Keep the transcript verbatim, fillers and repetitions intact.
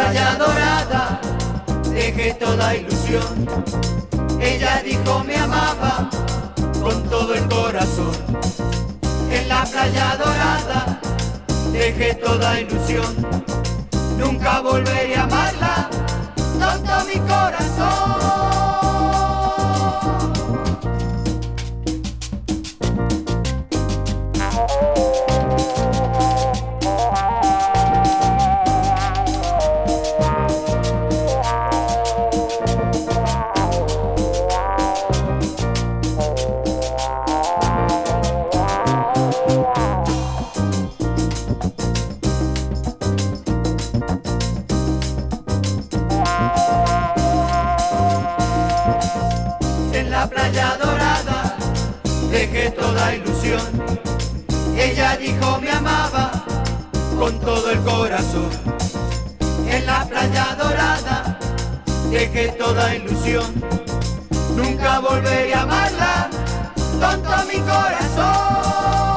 playa dorada dejé toda ilusión. Ella dijo me amaba con todo el corazón. En la playa dorada dejé toda ilusión. Nunca volveré a amarla, tonto mi corazón. En la playa dorada dejé toda ilusión. Ella dijo me amaba con todo el corazón. En la playa dorada dejé toda ilusión. Nunca volveré a amarla, tonto mi corazón.